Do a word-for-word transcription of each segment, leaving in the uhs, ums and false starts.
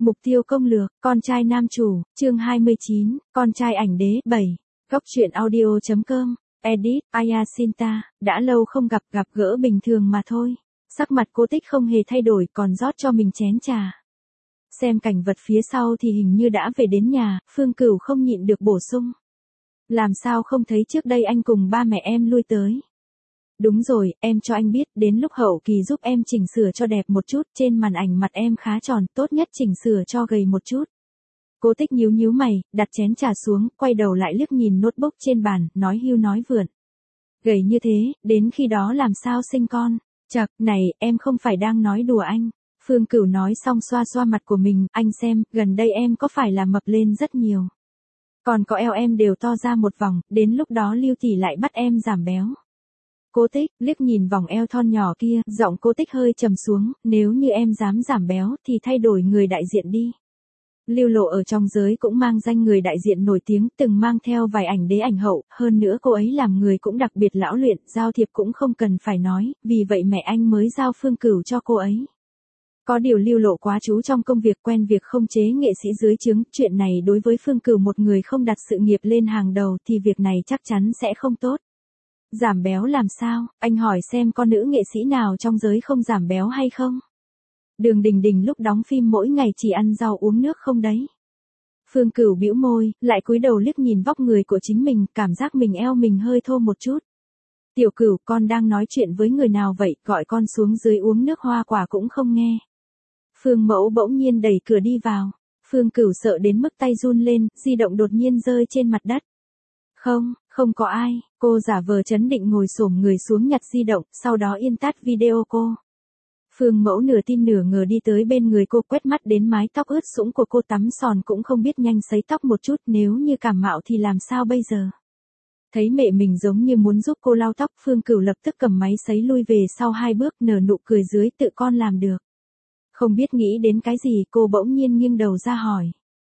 Mục tiêu công lược, con trai nam chủ, chương hai mươi chín, con trai ảnh đế, bảy. Góc truyện audio chấm com, edit, Ayasinta, đã lâu không gặp, gặp gỡ bình thường mà thôi. Sắc mặt Cô Tích không hề thay đổi, còn rót cho mình chén trà. Xem cảnh vật phía sau thì hình như đã về đến nhà, Phương Cửu không nhịn được bổ sung. Làm sao không thấy trước đây anh cùng ba mẹ em lui tới. Đúng rồi, em cho anh biết, đến lúc hậu kỳ giúp em chỉnh sửa cho đẹp một chút, trên màn ảnh mặt em khá tròn, tốt nhất chỉnh sửa cho gầy một chút. Cô Tích nhíu nhíu mày, đặt chén trà xuống, quay đầu lại liếc nhìn notebook trên bàn, nói hưu nói vượn. Gầy như thế, đến khi đó làm sao sinh con? Chậc, này, em không phải đang nói đùa anh. Phương Cửu nói xong xoa xoa mặt của mình, anh xem, gần đây em có phải là mập lên rất nhiều. Còn có eo em đều to ra một vòng, đến lúc đó Lưu tỷ lại bắt em giảm béo. Cô Tích liếc nhìn vòng eo thon nhỏ kia, giọng Cô Tích hơi trầm xuống, nếu như em dám giảm béo thì thay đổi người đại diện đi. Lưu Lộ ở trong giới cũng mang danh người đại diện nổi tiếng, từng mang theo vài ảnh đế ảnh hậu, hơn nữa cô ấy làm người cũng đặc biệt lão luyện, giao thiệp cũng không cần phải nói, vì vậy mẹ anh mới giao Phương Cửu cho cô ấy. Có điều Lưu Lộ quá chú trong công việc, quen việc không chế nghệ sĩ dưới trướng, chuyện này đối với Phương Cửu một người không đặt sự nghiệp lên hàng đầu thì việc này chắc chắn sẽ không tốt. Giảm béo làm sao, anh hỏi xem có nữ nghệ sĩ nào trong giới không giảm béo hay không? Đường Đình Đình lúc đóng phim mỗi ngày chỉ ăn rau uống nước không đấy? Phương Cửu bĩu môi, lại cúi đầu liếc nhìn vóc người của chính mình, cảm giác mình eo mình hơi thô một chút. Tiểu Cửu, con đang nói chuyện với người nào vậy, gọi con xuống dưới uống nước hoa quả cũng không nghe. Phương Mẫu bỗng nhiên đẩy cửa đi vào. Phương Cửu sợ đến mức tay run lên, di động đột nhiên rơi trên mặt đất. Không, không có ai, cô giả vờ trấn định ngồi xổm người xuống nhặt di động, sau đó yên tắt video cô. Phương Mẫu nửa tin nửa ngờ đi tới bên người cô, quét mắt đến mái tóc ướt sũng của cô, tắm sòn cũng không biết nhanh sấy tóc một chút, nếu như cảm mạo thì làm sao bây giờ? Thấy mẹ mình giống như muốn giúp cô lau tóc, Phương Cửu lập tức cầm máy sấy lui về sau hai bước, nở nụ cười dưới, tự con làm được. Không biết nghĩ đến cái gì, cô bỗng nhiên nghiêng đầu ra hỏi.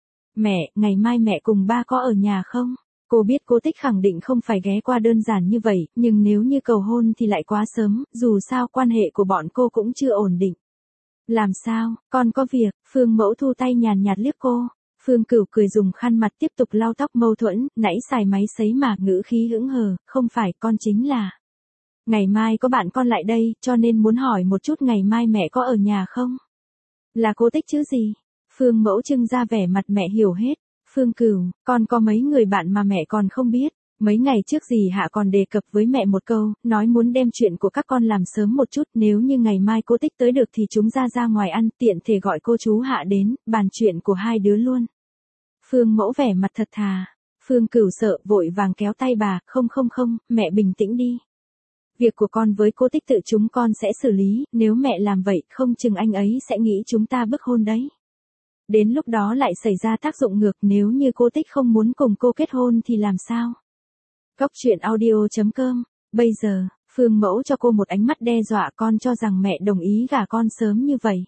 Mẹ, ngày mai mẹ cùng ba có ở nhà không? Cô biết Cô Tích khẳng định không phải ghé qua đơn giản như vậy, nhưng nếu như cầu hôn thì lại quá sớm, dù sao quan hệ của bọn cô cũng chưa ổn định. Làm sao, con có việc, Phương Mẫu thu tay nhàn nhạt liếc cô. Phương Cửu cười dùng khăn mặt tiếp tục lau tóc, mâu thuẫn, nãy xài máy sấy mà, ngữ khí hững hờ, không phải, con chính là. Ngày mai có bạn con lại đây, cho nên muốn hỏi một chút ngày mai mẹ có ở nhà không? Là Cô Tích chứ gì? Phương Mẫu trưng ra vẻ mặt mẹ hiểu hết. Phương Cửu, con có mấy người bạn mà mẹ còn không biết. Mấy ngày trước dì Hạ còn đề cập với mẹ một câu, nói muốn đem chuyện của các con làm sớm một chút, nếu như ngày mai cô Tích tới được thì chúng ra ra ngoài ăn, tiện thể gọi cô chú Hạ đến, bàn chuyện của hai đứa luôn. Phương Mẫu vẻ mặt thật thà. Phương Cửu sợ, vội vàng kéo tay bà, không không không, mẹ bình tĩnh đi. Việc của con với cô Tích tự chúng con sẽ xử lý, nếu mẹ làm vậy, không chừng anh ấy sẽ nghĩ chúng ta bức hôn đấy. Đến lúc đó lại xảy ra tác dụng ngược, nếu như cô Tích không muốn cùng cô kết hôn thì làm sao? Góc truyện audio chấm com, bây giờ, Phương Mẫu cho cô một ánh mắt đe dọa, con cho rằng mẹ đồng ý gả con sớm như vậy.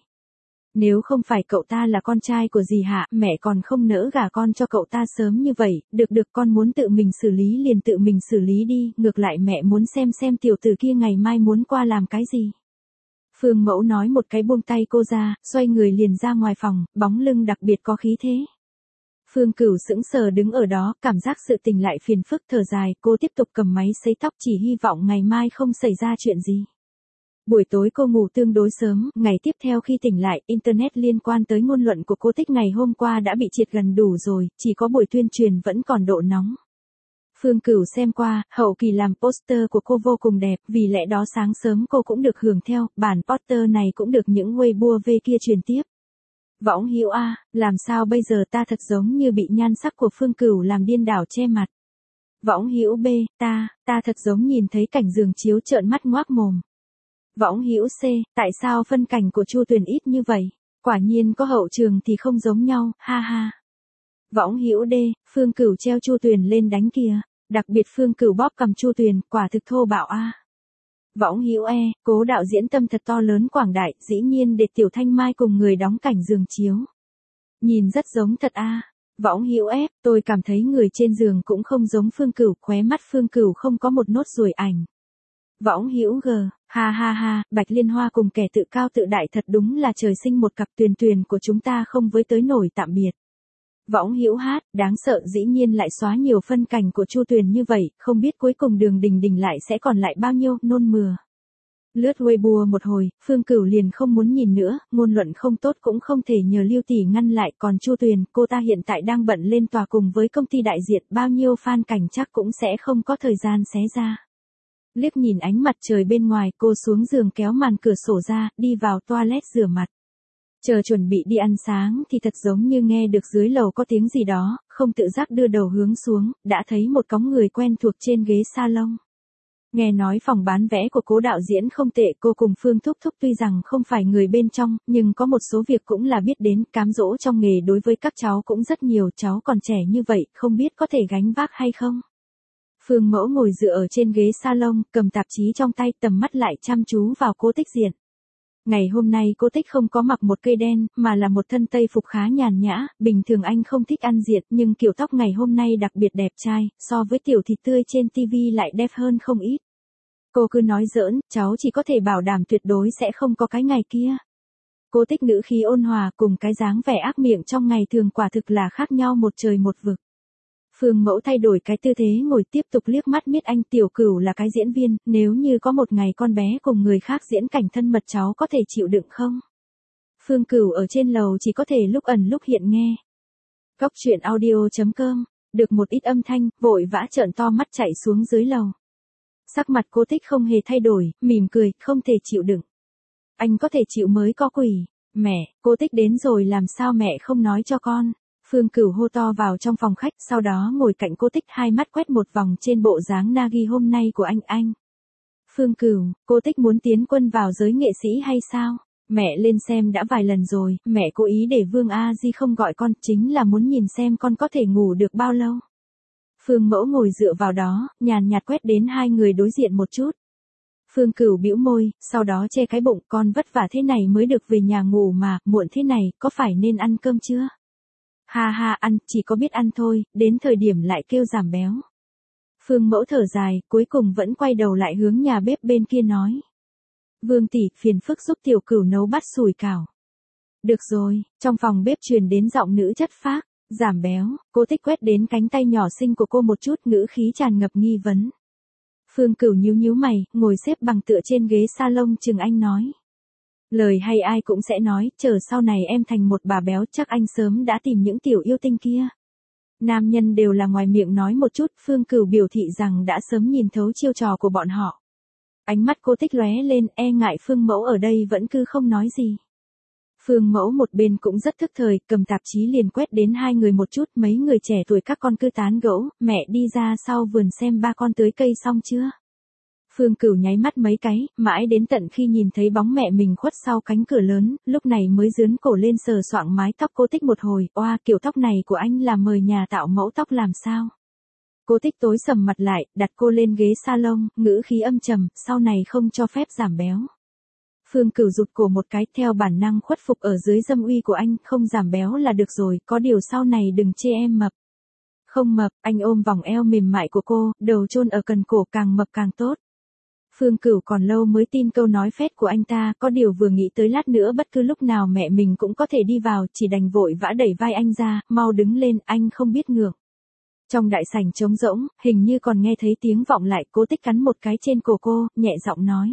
Nếu không phải cậu ta là con trai của dì Hạ, mẹ còn không nỡ gả con cho cậu ta sớm như vậy, được được con muốn tự mình xử lý liền tự mình xử lý đi, ngược lại mẹ muốn xem xem tiểu tử kia ngày mai muốn qua làm cái gì. Phương Mẫu nói một cái buông tay cô ra, xoay người liền ra ngoài phòng, bóng lưng đặc biệt có khí thế. Phương Cửu sững sờ đứng ở đó, cảm giác sự tình lại phiền phức, thở dài, cô tiếp tục cầm máy sấy tóc, chỉ hy vọng ngày mai không xảy ra chuyện gì. Buổi tối cô ngủ tương đối sớm, ngày tiếp theo khi tỉnh lại, Internet liên quan tới ngôn luận của cô Tích ngày hôm qua đã bị triệt gần đủ rồi, chỉ có buổi tuyên truyền vẫn còn độ nóng. Phương Cửu xem qua, hậu kỳ làm poster của cô vô cùng đẹp, vì lẽ đó sáng sớm cô cũng được hưởng theo, bản poster này cũng được những Weibo về kia truyền tiếp. Võng Hữu A, làm sao bây giờ, ta thật giống như bị nhan sắc của Phương Cửu làm điên đảo che mặt. Võng Hữu B, ta, ta thật giống nhìn thấy cảnh giường chiếu trợn mắt ngoác mồm. Võng Hữu C, tại sao phân cảnh của Chu Tuyền ít như vậy? Quả nhiên có hậu trường thì không giống nhau, ha ha. Võng Hữu D, Phương Cửu treo Chu Tuyền lên đánh kìa. Đặc biệt Phương Cửu bóp cầm Chu Tuyền, quả thực thô bạo a. Võng Hữu E, cố đạo diễn tâm thật to lớn quảng đại, dĩ nhiên để Tiểu Thanh Mai cùng người đóng cảnh giường chiếu. Nhìn rất giống thật a. Võng Hữu F, tôi cảm thấy người trên giường cũng không giống Phương Cửu, khóe mắt Phương Cửu không có một nốt ruồi ảnh. Võng Hữu G, Ha ha ha, Bạch Liên Hoa cùng kẻ tự cao tự đại thật đúng là trời sinh một cặp, Tuyền Tuyền của chúng ta không với tới nổi tạm biệt. Võng Hữu Hát, đáng sợ dĩ nhiên lại xóa nhiều phân cảnh của Chu Tuyền như vậy, không biết cuối cùng Đường Đình Đình lại sẽ còn lại bao nhiêu, nôn mửa. Lướt Weibo một hồi, Phương Cửu liền không muốn nhìn nữa, ngôn luận không tốt cũng không thể nhờ Lưu tỷ ngăn lại, còn Chu Tuyền, cô ta hiện tại đang bận lên tòa cùng với công ty đại diện, bao nhiêu fan cảnh chắc cũng sẽ không có thời gian xé ra. Liếc nhìn ánh mặt trời bên ngoài, cô xuống giường kéo màn cửa sổ ra, đi vào toilet rửa mặt. Chờ chuẩn bị đi ăn sáng thì thật giống như nghe được dưới lầu có tiếng gì đó, không tự giác đưa đầu hướng xuống, đã thấy một cóng người quen thuộc trên ghế salon. Nghe nói phòng bán vé của Cố đạo diễn không tệ, cô cùng Phương Thúc Thúc tuy rằng không phải người bên trong, nhưng có một số việc cũng là biết đến, cám dỗ trong nghề đối với các cháu cũng rất nhiều, cháu còn trẻ như vậy, không biết có thể gánh vác hay không. Phương Mẫu ngồi dựa ở trên ghế salon, cầm tạp chí trong tay, tầm mắt lại chăm chú vào Cố Tích Diện. Ngày hôm nay Cố Tích không có mặc một cây đen, mà là một thân tây phục khá nhàn nhã, bình thường anh không thích ăn diện, nhưng kiểu tóc ngày hôm nay đặc biệt đẹp trai, so với tiểu thịt tươi trên tivi lại đẹp hơn không ít. Cô cứ nói giỡn, cháu chỉ có thể bảo đảm tuyệt đối sẽ không có cái ngày kia. Cố Tích ngữ khí ôn hòa cùng cái dáng vẻ ác miệng trong ngày thường quả thực là khác nhau một trời một vực. Phương Mẫu thay đổi cái tư thế ngồi tiếp tục liếc mắt miết anh, Tiểu Cửu là cái diễn viên, nếu như có một ngày con bé cùng người khác diễn cảnh thân mật cháu có thể chịu đựng không? Phương Cửu ở trên lầu chỉ có thể lúc ẩn lúc hiện nghe. Góc truyện audio chấm com, được một ít âm thanh, vội vã trợn to mắt chạy xuống dưới lầu. Sắc mặt Cố Tích không hề thay đổi, mỉm cười, không thể chịu đựng. Anh có thể chịu mới có quỷ. Mẹ, Cố Tích đến rồi làm sao mẹ không nói cho con? Phương Cửu hô to vào trong phòng khách, sau đó ngồi cạnh Cố Tích, hai mắt quét một vòng trên bộ dáng Nagi hôm nay của anh anh. Phương Cửu, Cố Tích muốn tiến quân vào giới nghệ sĩ hay sao? Mẹ lên xem đã vài lần rồi, mẹ cố ý để Vương A Di không gọi con, chính là muốn nhìn xem con có thể ngủ được bao lâu. Phương Mẫu ngồi dựa vào đó, nhàn nhạt quét đến hai người đối diện một chút. Phương Cửu bĩu môi, sau đó che cái bụng, con vất vả thế này mới được về nhà ngủ mà, muộn thế này, có phải nên ăn cơm chưa? Ha ha, ăn, chỉ có biết ăn thôi, đến thời điểm lại kêu giảm béo. Phương Mẫu thở dài, cuối cùng vẫn quay đầu lại hướng nhà bếp bên kia nói. Vương tỷ, phiền phức giúp Tiểu Cửu nấu bát sủi cảo. Được rồi, trong phòng bếp truyền đến giọng nữ chất phác, giảm béo, Cố Tích quét đến cánh tay nhỏ xinh của cô một chút, ngữ khí tràn ngập nghi vấn. Phương Cửu nhíu nhíu mày, ngồi xếp bằng tựa trên ghế salon chừng anh nói. Lời hay ai cũng sẽ nói, chờ sau này em thành một bà béo chắc anh sớm đã tìm những tiểu yêu tinh kia. Nam nhân đều là ngoài miệng nói một chút, Phương Cửu biểu thị rằng đã sớm nhìn thấu chiêu trò của bọn họ. Ánh mắt Cố Tích lóe lên, e ngại Phương Mẫu ở đây vẫn cứ không nói gì. Phương Mẫu một bên cũng rất thức thời, cầm tạp chí liền quét đến hai người một chút, mấy người trẻ tuổi các con cứ tán gẫu, mẹ đi ra sau vườn xem ba con tưới cây xong chưa? Phương Cửu nháy mắt mấy cái, mãi đến tận khi nhìn thấy bóng mẹ mình khuất sau cánh cửa lớn, lúc này mới dướn cổ lên sờ soạng mái tóc Cố Tích một hồi, oa kiểu tóc này của anh là mời nhà tạo mẫu tóc làm sao? Cố Tích tối sầm mặt lại, đặt cô lên ghế salon, ngữ khí âm trầm, sau này không cho phép giảm béo. Phương Cửu rụt cổ một cái, theo bản năng khuất phục ở dưới dâm uy của anh, không giảm béo là được rồi, có điều sau này đừng chê em mập. Không mập, anh ôm vòng eo mềm mại của cô, đầu chôn ở cần cổ, càng mập càng tốt. Phương Cửu còn lâu mới tin câu nói phét của anh ta, có điều vừa nghĩ tới lát nữa bất cứ lúc nào mẹ mình cũng có thể đi vào, chỉ đành vội vã đẩy vai anh ra, mau đứng lên, anh không biết ngượng. Trong đại sảnh trống rỗng, hình như còn nghe thấy tiếng vọng lại, Cố Tích cắn một cái trên cổ cô, nhẹ giọng nói.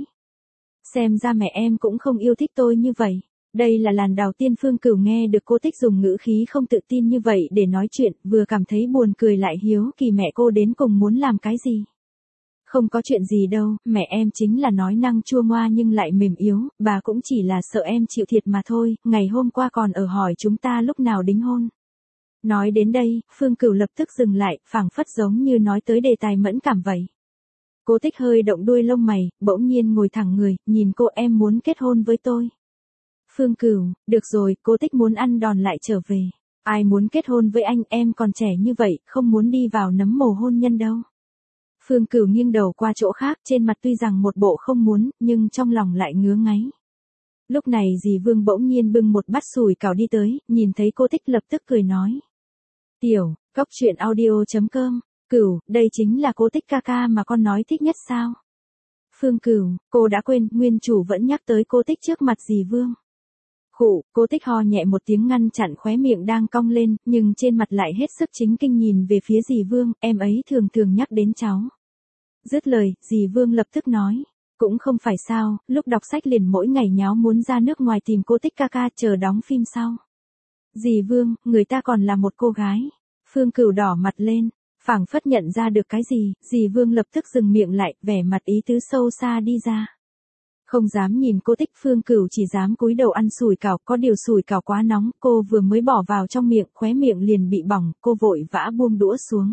Xem ra mẹ em cũng không yêu thích tôi như vậy. Đây là lần đầu tiên Phương Cửu nghe được Cố Tích dùng ngữ khí không tự tin như vậy để nói chuyện, vừa cảm thấy buồn cười lại hiếu kỳ mẹ cô đến cùng muốn làm cái gì. Không có chuyện gì đâu, mẹ em chính là nói năng chua ngoa nhưng lại mềm yếu, bà cũng chỉ là sợ em chịu thiệt mà thôi, ngày hôm qua còn ở hỏi chúng ta lúc nào đính hôn. Nói đến đây, Phương Cửu lập tức dừng lại, phảng phất giống như nói tới đề tài mẫn cảm vậy. Cố Tích hơi động đuôi lông mày, bỗng nhiên ngồi thẳng người, nhìn cô, em muốn kết hôn với tôi. Phương Cửu, được rồi, Cố Tích muốn ăn đòn lại trở về. Ai muốn kết hôn với anh, em còn trẻ như vậy, không muốn đi vào nấm mồ hôn nhân đâu. Phương Cửu nghiêng đầu qua chỗ khác, trên mặt tuy rằng một bộ không muốn, nhưng trong lòng lại ngứa ngáy. Lúc này dì Vương bỗng nhiên bưng một bát sủi cảo đi tới, nhìn thấy Cố Tích lập tức cười nói. Tiểu, góc truyện audio chấm com, Cửu, đây chính là Cố Tích ca ca mà con nói thích nhất sao? Phương Cửu, cô đã quên, nguyên chủ vẫn nhắc tới cô Tích trước mặt dì Vương. Khụ, cô Tích ho nhẹ một tiếng ngăn chặn khóe miệng đang cong lên, nhưng trên mặt lại hết sức chính kinh nhìn về phía dì Vương, em ấy thường thường nhắc đến cháu. Dứt lời, dì Vương lập tức nói, cũng không phải sao, lúc đọc sách liền mỗi ngày nháo muốn ra nước ngoài tìm cô Tích ca ca chờ đóng phim sau. Dì Vương, người ta còn là một cô gái. Phương Cửu đỏ mặt lên, phảng phất nhận ra được cái gì, dì Vương lập tức dừng miệng lại, vẻ mặt ý tứ sâu xa đi ra. Không dám nhìn cô Tích, Phương Cửu chỉ dám cúi đầu ăn sủi cảo, có điều sủi cảo quá nóng, cô vừa mới bỏ vào trong miệng, khóe miệng liền bị bỏng, cô vội vã buông đũa xuống.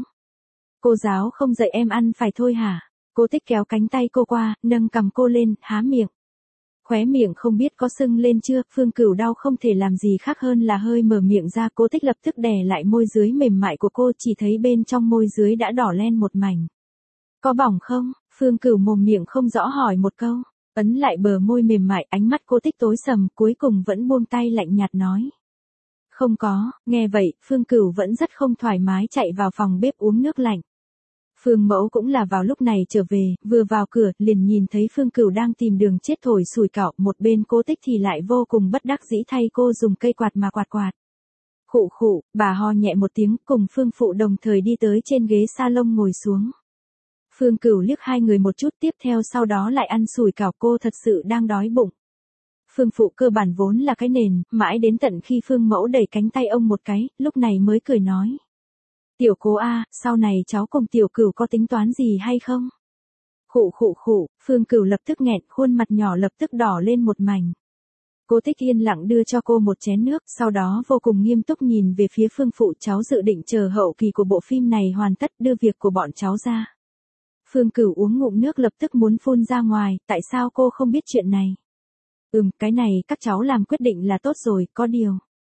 Cô giáo không dạy em ăn phải thôi hả? Cô Tích kéo cánh tay cô qua, nâng cằm cô lên, há miệng. Khóe miệng không biết có sưng lên chưa, Phương Cửu đau không thể làm gì khác hơn là hơi mở miệng ra, cô Tích lập tức đè lại môi dưới mềm mại của cô, chỉ thấy bên trong môi dưới đã đỏ lên một mảnh. Có bỏng không? Phương Cửu mồm miệng không rõ hỏi một câu, ấn lại bờ môi mềm mại, ánh mắt cô Tích tối sầm, cuối cùng vẫn buông tay lạnh nhạt nói. Không có, nghe vậy, Phương Cửu vẫn rất không thoải mái chạy vào phòng bếp uống nước lạnh. Phương Mẫu cũng là vào lúc này trở về, vừa vào cửa, liền nhìn thấy Phương Cửu đang tìm đường chết thổi sủi cảo, một bên cô Tích thì lại vô cùng bất đắc dĩ thay cô dùng cây quạt mà quạt quạt. Khụ khụ, bà ho nhẹ một tiếng, cùng Phương Phụ đồng thời đi tới trên ghế salon ngồi xuống. Phương Cửu liếc hai người một chút, tiếp theo sau đó lại ăn sủi cảo, cô thật sự đang đói bụng. Phương Phụ cơ bản vốn là cái nền, mãi đến tận khi Phương Mẫu đẩy cánh tay ông một cái, lúc này mới cười nói. Tiểu Cố a, sau này cháu cùng Tiểu Cửu có tính toán gì hay không? Khụ khụ khụ, Phương Cửu lập tức nghẹn, khuôn mặt nhỏ lập tức đỏ lên một mảnh. Cô Tích yên lặng đưa cho cô một chén nước, sau đó vô cùng nghiêm túc nhìn về phía Phương Phụ, cháu dự định chờ hậu kỳ của bộ phim này hoàn tất đưa việc của bọn cháu ra. Phương Cửu uống ngụm nước lập tức muốn phun ra ngoài, tại sao cô không biết chuyện này? Ừm, cái này các cháu làm quyết định là tốt rồi, có điều.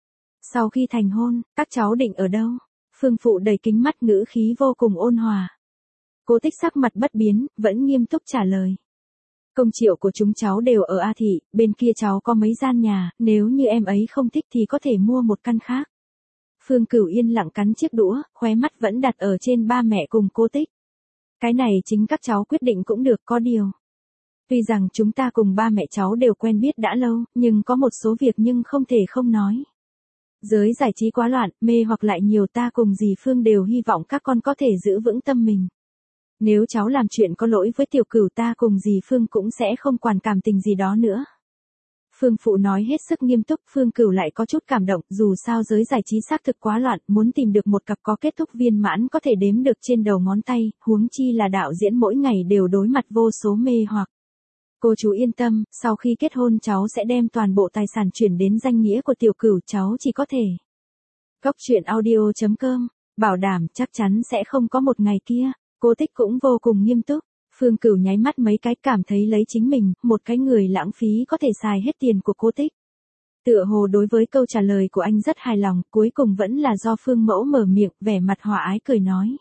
Sau khi thành hôn, các cháu định ở đâu? Phương Phụ đầy kính mắt, ngữ khí vô cùng ôn hòa. Cô Tích sắc mặt bất biến, vẫn nghiêm túc trả lời. Công triệu của chúng cháu đều ở A Thị, bên kia cháu có mấy gian nhà, nếu như em ấy không thích thì có thể mua một căn khác. Phương Cửu yên lặng cắn chiếc đũa, khóe mắt vẫn đặt ở trên ba mẹ cùng cô Tích. Cái này chính các cháu quyết định cũng được, có điều. Tuy rằng chúng ta cùng ba mẹ cháu đều quen biết đã lâu, nhưng có một số việc nhưng không thể không nói. Giới giải trí quá loạn, mê hoặc lại nhiều, ta cùng dì Phương đều hy vọng các con có thể giữ vững tâm mình. Nếu cháu làm chuyện có lỗi với Tiểu Cửu, ta cùng dì Phương cũng sẽ không quản cảm tình gì đó nữa. Phương Phụ nói hết sức nghiêm túc, Phương Cửu lại có chút cảm động, dù sao giới giải trí xác thực quá loạn, muốn tìm được một cặp có kết thúc viên mãn có thể đếm được trên đầu ngón tay, huống chi là đạo diễn mỗi ngày đều đối mặt vô số mê hoặc. Cô chú yên tâm, sau khi kết hôn cháu sẽ đem toàn bộ tài sản chuyển đến danh nghĩa của Tiểu Cửu, cháu chỉ có thể. Góc truyện audio chấm com, bảo đảm chắc chắn sẽ không có một ngày kia. Cô Tích cũng vô cùng nghiêm túc. Phương Cửu nháy mắt mấy cái, cảm thấy lấy chính mình, một cái người lãng phí có thể xài hết tiền của cô Tích. Tựa hồ đối với câu trả lời của anh rất hài lòng, cuối cùng vẫn là do Phương Mẫu mở miệng, vẻ mặt hòa ái cười nói.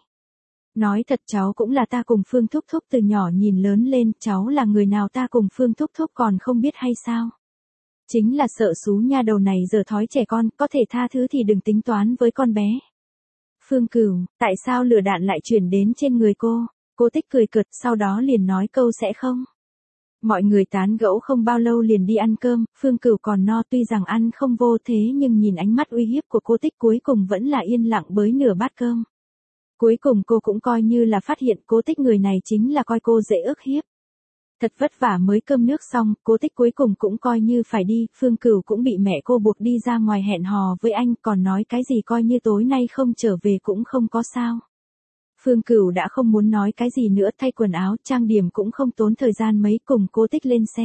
Nói thật cháu cũng là ta cùng Phương Thúc Thúc từ nhỏ nhìn lớn lên, cháu là người nào ta cùng Phương Thúc Thúc còn không biết hay sao? Chính là sợ xú nha đầu này giờ thói trẻ con, có thể tha thứ thì đừng tính toán với con bé. Phương Cửu, tại sao lửa đạn lại chuyển đến trên người cô? Cô Tích cười cợt, sau đó liền nói câu sẽ không. Mọi người tán gẫu không bao lâu liền đi ăn cơm, Phương Cửu còn no, tuy rằng ăn không vô thế nhưng nhìn ánh mắt uy hiếp của cô Tích cuối cùng vẫn là yên lặng bới nửa bát cơm. Cuối cùng cô cũng coi như là phát hiện cô Tích người này chính là coi cô dễ ức hiếp. Thật vất vả mới cơm nước xong, cô Tích cuối cùng cũng coi như phải đi, Phương Cửu cũng bị mẹ cô buộc đi ra ngoài hẹn hò với anh, còn nói cái gì coi như tối nay không trở về cũng không có sao. Phương Cửu đã không muốn nói cái gì nữa, thay quần áo, trang điểm cũng không tốn thời gian mấy, cùng cô Tích lên xe.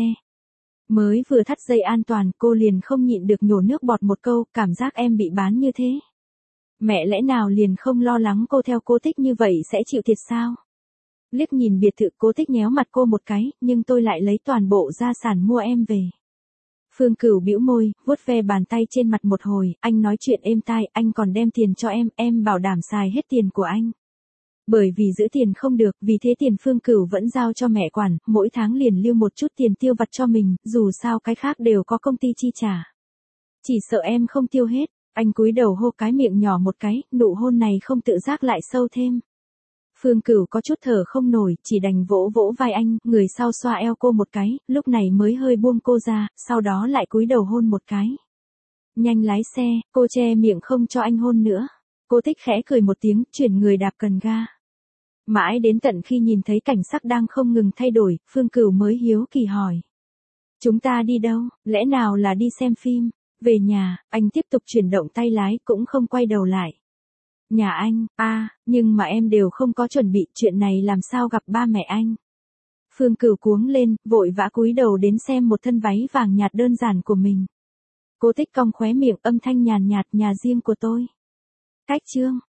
Mới vừa thắt dây an toàn, cô liền không nhịn được nhổ nước bọt một câu, cảm giác em bị bán như thế. Mẹ lẽ nào liền không lo lắng cô theo cô Tích như vậy sẽ chịu thiệt sao? Liếc nhìn biệt thự, cô Tích nhéo mặt cô một cái, nhưng tôi lại lấy toàn bộ gia sản mua em về. Phương Cửu bĩu môi, vuốt ve bàn tay trên mặt một hồi, anh nói chuyện êm tai, anh còn đem tiền cho em, em bảo đảm xài hết tiền của anh. Bởi vì giữ tiền không được, vì thế tiền Phương Cửu vẫn giao cho mẹ quản, mỗi tháng liền lưu một chút tiền tiêu vặt cho mình, dù sao cái khác đều có công ty chi trả. Chỉ sợ em không tiêu hết, anh cúi đầu hô cái miệng nhỏ một cái, nụ hôn này không tự giác lại sâu thêm. Phương Cửu có chút thở không nổi, chỉ đành vỗ vỗ vai anh, người sau xoa eo cô một cái, lúc này mới hơi buông cô ra, sau đó lại cúi đầu hôn một cái. Nhanh lái xe, cô che miệng không cho anh hôn nữa. Cô Thích khẽ cười một tiếng, chuyển người đạp cần ga. Mãi đến tận khi nhìn thấy cảnh sắc đang không ngừng thay đổi, Phương Cửu mới hiếu kỳ hỏi. Chúng ta đi đâu, lẽ nào là đi xem phim? Về nhà, anh tiếp tục chuyển động tay lái cũng không quay đầu lại. Nhà anh, a à, nhưng mà em đều không có chuẩn bị, chuyện này làm sao gặp ba mẹ anh. Phương Cửu cuống lên, vội vã cúi đầu đến xem một thân váy vàng nhạt đơn giản của mình. Cô Thích cong khóe miệng, âm thanh nhàn nhạt, nhà riêng của tôi. Cách chương,